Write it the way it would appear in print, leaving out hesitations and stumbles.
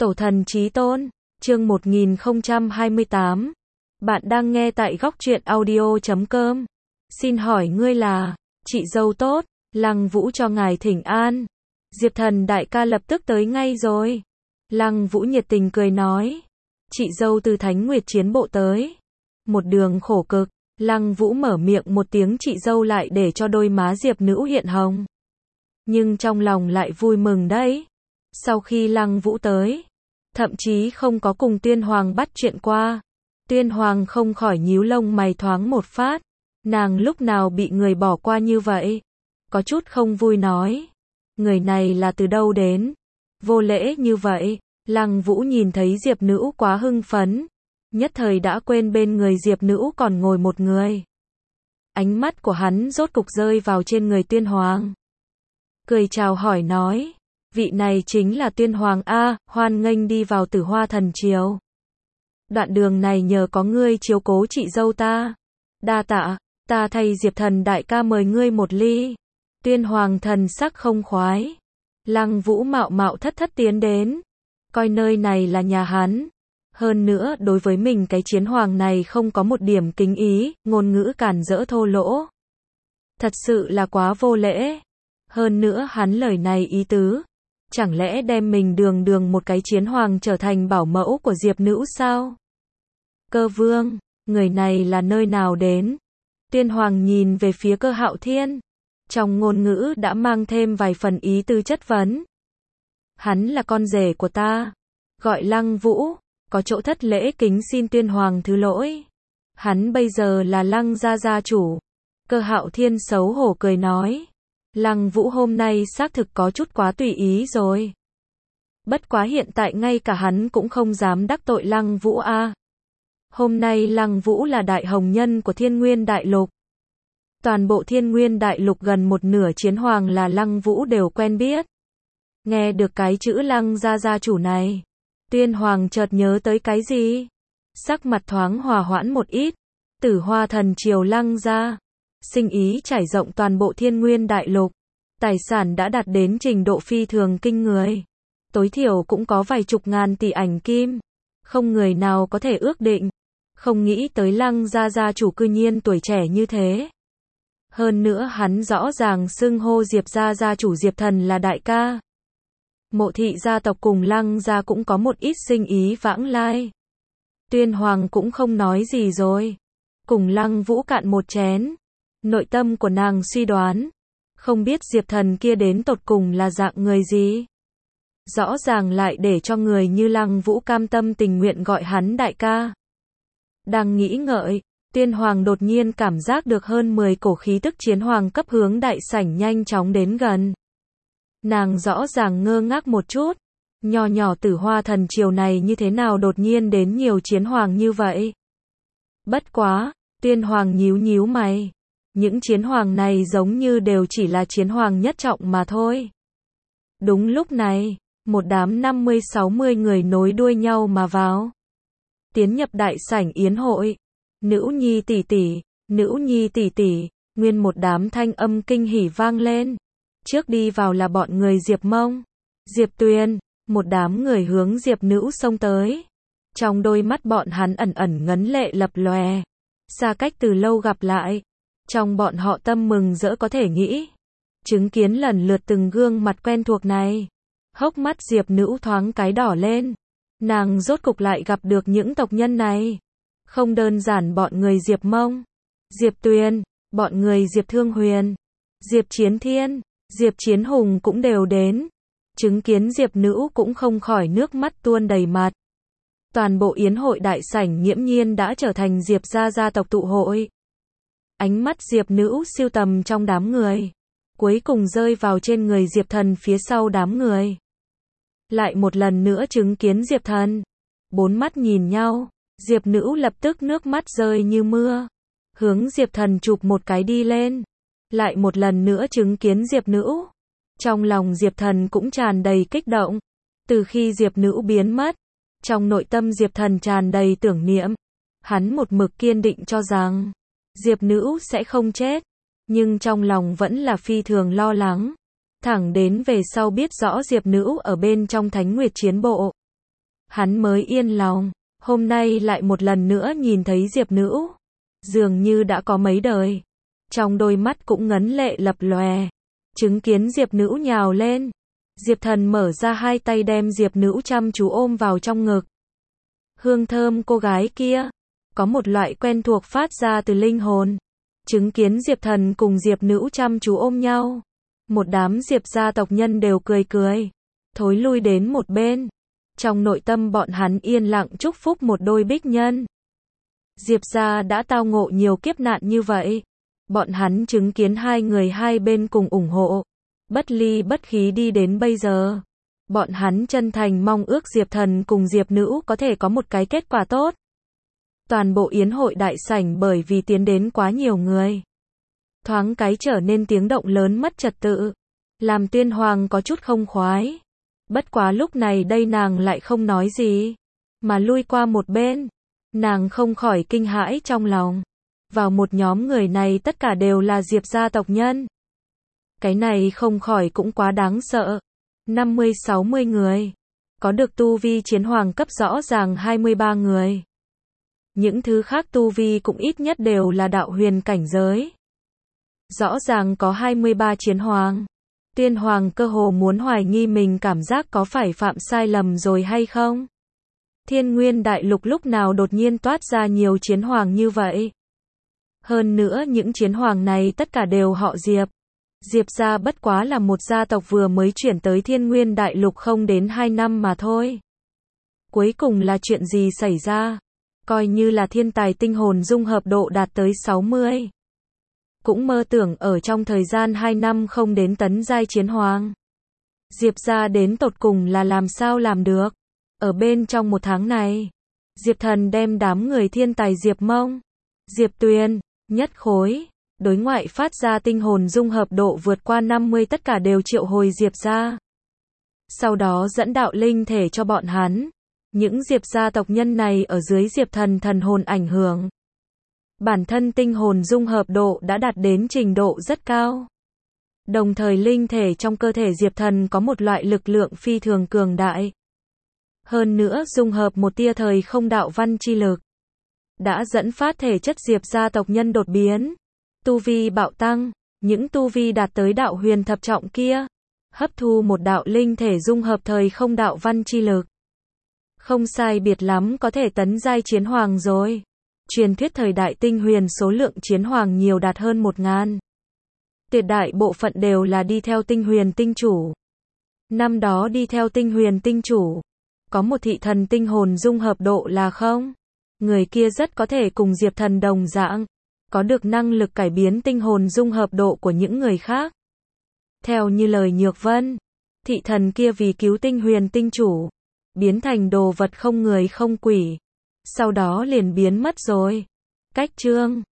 Tổ thần chí tôn, chương 1028. Bạn đang nghe tại góc truyện audio.com. Xin hỏi ngươi là, chị dâu tốt, Lăng Vũ cho ngài thỉnh an. Diệp Thần đại ca lập tức tới ngay rồi. Lăng Vũ nhiệt tình cười nói. Chị dâu từ Thánh Nguyệt chiến bộ tới. Một đường khổ cực, Lăng Vũ mở miệng một tiếng chị dâu lại để cho đôi má Diệp Nữ hiện hồng. Nhưng trong lòng lại vui mừng đấy. Sau khi Lăng Vũ tới, thậm chí không có cùng Tuyên Hoàng bắt chuyện qua. Tuyên Hoàng không khỏi nhíu lông mày thoáng một phát. Nàng lúc nào bị người bỏ qua như vậy? Có chút không vui nói. Người này là từ đâu đến? Vô lễ như vậy. Lăng Vũ nhìn thấy Diệp Nữ quá hưng phấn. Nhất thời đã quên bên người Diệp Nữ còn ngồi một người. Ánh mắt của hắn rốt cục rơi vào trên người Tuyên Hoàng. Cười chào hỏi nói. Vị này chính là Tuyên Hoàng A, hoan nghênh đi vào Tử Hoa Thần Triều. Đoạn đường này nhờ có ngươi chiếu cố chị dâu ta. Đa tạ, ta thay Diệp Thần đại ca mời ngươi một ly. Tuyên Hoàng thần sắc không khoái. Lăng Vũ mạo mạo thất thất tiến đến. Coi nơi này là nhà hắn. Hơn nữa đối với mình cái chiến hoàng này không có một điểm kính ý, ngôn ngữ cản rỡ thô lỗ. Thật sự là quá vô lễ. Hơn nữa hắn lời này ý tứ. Chẳng lẽ đem mình đường một cái chiến hoàng trở thành bảo mẫu của Diệp Nữ sao? Cơ Vương, người này là nơi nào đến? Tuyên Hoàng nhìn về phía Cơ Hạo Thiên. Trong ngôn ngữ đã mang thêm vài phần ý tứ chất vấn. Hắn là con rể của ta. Gọi Lăng Vũ, có chỗ thất lễ kính xin Tuyên Hoàng thứ lỗi. Hắn bây giờ là Lăng gia gia chủ. Cơ Hạo Thiên xấu hổ cười nói. Lăng Vũ hôm nay xác thực có chút quá tùy ý rồi. Bất quá hiện tại ngay cả hắn cũng không dám đắc tội Lăng Vũ a. Hôm nay Lăng Vũ là đại hồng nhân của Thiên Nguyên Đại Lục. Toàn bộ Thiên Nguyên Đại Lục gần một nửa chiến hoàng là Lăng Vũ đều quen biết. Nghe được cái chữ Lăng gia gia chủ này, Tuyên Hoàng chợt nhớ tới cái gì? Sắc mặt thoáng hòa hoãn một ít. Tử Hoa Thần Triều Lăng gia. Sinh ý trải rộng toàn bộ Thiên Nguyên Đại Lục. Tài sản đã đạt đến trình độ phi thường kinh người. Tối thiểu cũng có vài chục ngàn tỷ ảnh kim. Không người nào có thể ước định. Không nghĩ tới Lăng gia gia chủ cư nhiên tuổi trẻ như thế. Hơn nữa hắn rõ ràng xưng hô Diệp gia gia chủ Diệp Thần là đại ca. Mộ thị gia tộc cùng Lăng gia cũng có một ít sinh ý vãng lai. Tuyên Hoàng cũng không nói gì rồi. Cùng Lăng Vũ cạn một chén. Nội tâm của nàng suy đoán. Không biết Diệp Thần kia đến tột cùng là dạng người gì. Rõ ràng lại để cho người như Lăng Vũ cam tâm tình nguyện gọi hắn đại ca. Đang nghĩ ngợi, Tuyên Hoàng đột nhiên cảm giác được hơn 10 cổ khí tức chiến hoàng cấp hướng đại sảnh nhanh chóng đến gần. Nàng rõ ràng ngơ ngác một chút. Nho nhỏ Tử Hoa Thần Triều này như thế nào đột nhiên đến nhiều chiến hoàng như vậy? Bất quá, Tuyên Hoàng nhíu mày. Những chiến hoàng này giống như đều chỉ là chiến hoàng nhất trọng mà thôi. Đúng lúc này, một đám 50-60 người nối đuôi nhau mà vào. Tiến nhập đại sảnh yến hội. Nữ nhi tỷ tỷ, nữ nhi tỷ tỷ, nguyên một đám thanh âm kinh hỉ vang lên. Trước đi vào là bọn người Diệp Mông, Diệp Tuyền, một đám người hướng Diệp Nữ xông tới. Trong đôi mắt bọn hắn ẩn ẩn ngấn lệ lập lòe. Xa cách từ lâu gặp lại. Trong bọn họ tâm mừng rỡ có thể nghĩ. Chứng kiến lần lượt từng gương mặt quen thuộc này. Hốc mắt Diệp Nữ thoáng cái đỏ lên. Nàng rốt cục lại gặp được những tộc nhân này. Không đơn giản bọn người Diệp Mông, Diệp Tuyền, bọn người Diệp Thương Huyền, Diệp Chiến Thiên, Diệp Chiến Hùng cũng đều đến. Chứng kiến Diệp Nữ cũng không khỏi nước mắt tuôn đầy mặt. Toàn bộ yến hội đại sảnh nghiễm nhiên đã trở thành Diệp gia tộc tụ hội. Ánh mắt Diệp Nữ siêu tầm trong đám người. Cuối cùng rơi vào trên người Diệp Thần phía sau đám người. Lại một lần nữa chứng kiến Diệp Thần. Bốn mắt nhìn nhau. Diệp Nữ lập tức nước mắt rơi như mưa. Hướng Diệp Thần chụp một cái đi lên. Lại một lần nữa chứng kiến Diệp Nữ. Trong lòng Diệp Thần cũng tràn đầy kích động. Từ khi Diệp Nữ biến mất. Trong nội tâm Diệp Thần tràn đầy tưởng niệm. Hắn một mực kiên định cho rằng Diệp Nữ sẽ không chết. Nhưng trong lòng vẫn là phi thường lo lắng. Thẳng đến về sau biết rõ Diệp Nữ ở bên trong Thánh Nguyệt chiến bộ. Hắn mới yên lòng, hôm nay lại một lần nữa nhìn thấy Diệp Nữ. Dường như đã có mấy đời. Trong đôi mắt cũng ngấn lệ lập lòe. Chứng kiến Diệp Nữ nhào lên. Diệp Thần mở ra hai tay đem Diệp Nữ chăm chú ôm vào trong ngực. Hương thơm cô gái kia. Có một loại quen thuộc phát ra từ linh hồn. Chứng kiến Diệp Thần cùng Diệp Nữ chăm chú ôm nhau. Một đám Diệp gia tộc nhân đều cười cười. Thối lui đến một bên. Trong nội tâm bọn hắn yên lặng chúc phúc một đôi bích nhân. Diệp gia đã tao ngộ nhiều kiếp nạn như vậy. Bọn hắn chứng kiến hai người hai bên cùng ủng hộ. Bất ly bất khí đi đến bây giờ. Bọn hắn chân thành mong ước Diệp Thần cùng Diệp Nữ có thể có một cái kết quả tốt. Toàn bộ yến hội đại sảnh bởi vì tiến đến quá nhiều người. Thoáng cái trở nên tiếng động lớn mất trật tự. Làm Tuyên Hoàng có chút không khoái. Bất quá lúc này đây nàng lại không nói gì. Mà lui qua một bên. Nàng không khỏi kinh hãi trong lòng. Vào một nhóm người này tất cả đều là Diệp gia tộc nhân. Cái này không khỏi cũng quá đáng sợ. 50-60 người. Có được tu vi chiến hoàng cấp rõ ràng 23 người. Những thứ khác tu vi cũng ít nhất đều là đạo huyền cảnh giới. Rõ ràng có 23 chiến hoàng. Tuyên Hoàng cơ hồ muốn hoài nghi mình cảm giác có phải phạm sai lầm rồi hay không. Thiên Nguyên Đại Lục lúc nào đột nhiên toát ra nhiều chiến hoàng như vậy. Hơn nữa những chiến hoàng này tất cả đều họ Diệp. Diệp gia bất quá là một gia tộc vừa mới chuyển tới Thiên Nguyên Đại Lục không đến 2 năm mà thôi. Cuối cùng là chuyện gì xảy ra? Coi như là thiên tài tinh hồn dung hợp độ đạt tới 60. Cũng mơ tưởng ở trong thời gian 2 năm không đến tấn giai chiến hoàng. Diệp gia đến tột cùng là làm sao làm được? Ở bên trong một tháng này, Diệp Thần đem đám người thiên tài Diệp Mông, Diệp Tuyền, Nhất Khối, đối ngoại phát ra tinh hồn dung hợp độ vượt qua 50 tất cả đều triệu hồi Diệp gia. Sau đó dẫn đạo linh thể cho bọn hắn. Những Diệp gia tộc nhân này ở dưới Diệp Thần thần hồn ảnh hưởng. Bản thân tinh hồn dung hợp độ đã đạt đến trình độ rất cao. Đồng thời linh thể trong cơ thể Diệp Thần có một loại lực lượng phi thường cường đại. Hơn nữa dung hợp một tia thời không đạo văn chi lực. Đã dẫn phát thể chất Diệp gia tộc nhân đột biến. Tu vi bạo tăng, những tu vi đạt tới đạo huyền thập trọng kia. Hấp thu một đạo linh thể dung hợp thời không đạo văn chi lực. Không sai biệt lắm có thể tấn giai chiến hoàng rồi. Truyền thuyết thời đại tinh huyền số lượng chiến hoàng nhiều đạt hơn 1000. Tuyệt đại bộ phận đều là đi theo tinh huyền tinh chủ. Năm đó đi theo tinh huyền tinh chủ. Có một thị thần tinh hồn dung hợp độ là không. Người kia rất có thể cùng Diệp Thần đồng dạng. Có được năng lực cải biến tinh hồn dung hợp độ của những người khác. Theo như lời Nhược Vân. Thị thần kia vì cứu tinh huyền tinh chủ. Biến thành đồ vật không người không quỷ. Sau đó liền biến mất rồi. Cách chương